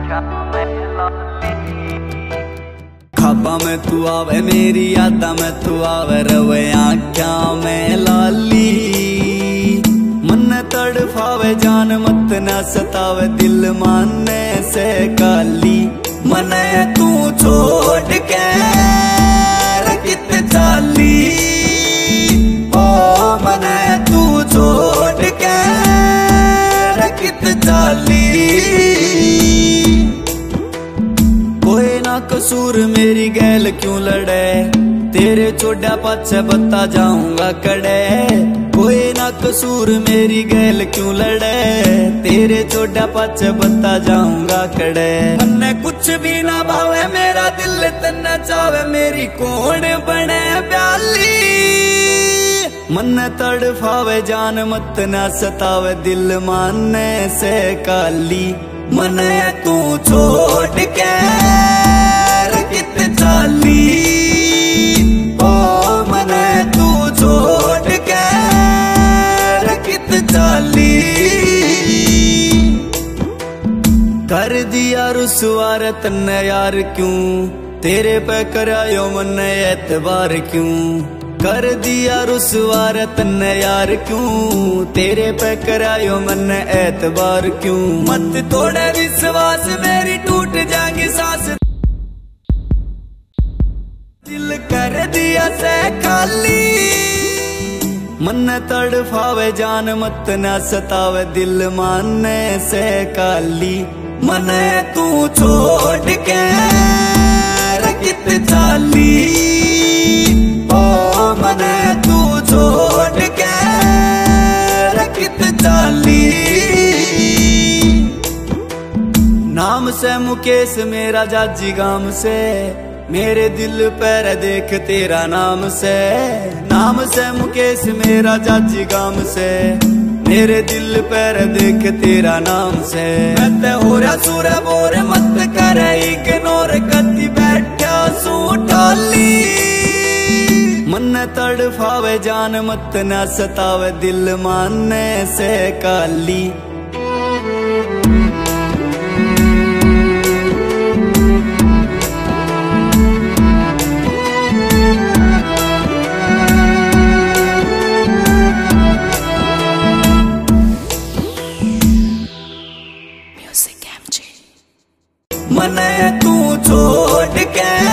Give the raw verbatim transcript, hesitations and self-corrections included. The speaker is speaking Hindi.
ख्वाबा में तू आवे मेरी यादा में तू आवे रवे आख्या में लाली मन तड़फावे जान मत न सतावे दिल मानने से काली मने तू छोड़ के रखित चाली ओ मने तू छोड़ के रखित चाली कोई ना कसूर मेरी गैल क्यों लड़े तेरे चोड़ा पाछे बता जाऊंगा कड़े कोई ना कसूर मेरी गैल क्यों लड़े तेरे चोड़ा पाछे बता जाऊंगा कड़े मन्ने कुछ भी ना भावे मेरा दिल तन्ने चावे मेरी कौन बने प्याली मन तड़फावे जान मत न सतावे दिल मानने से काली मने तू छोड़ के रखित चाली ओ मने तू छोड़ के रखित चाली कर दिया रुसवार तन्ने यार क्यों तेरे पे करायो मन एतबार क्यों कर दिया रुसवार तन्ने यार क्यों तेरे पे करायो मन एतबार क्यों मत तोड़े विश्वास मेरी टूट जाएगी सांस दिल कर दिया से खाली मन तड़फावे जान मत न सतावे दिल मानने से काली मने तू छोड़ के रखित चाली ओ मने तू छोड़ के रखित चाली नाम से मुकेश मेरा जाजी गाम से मेरे दिल पर देख तेरा नाम से नाम से मुकेश मेरा जाजी गाम से मेरे दिल पर देख तेरा नाम से मैं हो रहा सुर बोर मत कर इग्नोर कति बैठा सूटाली मन तड़फावे जान मत न सतावे दिल मानने से काली मने तू छोड़ के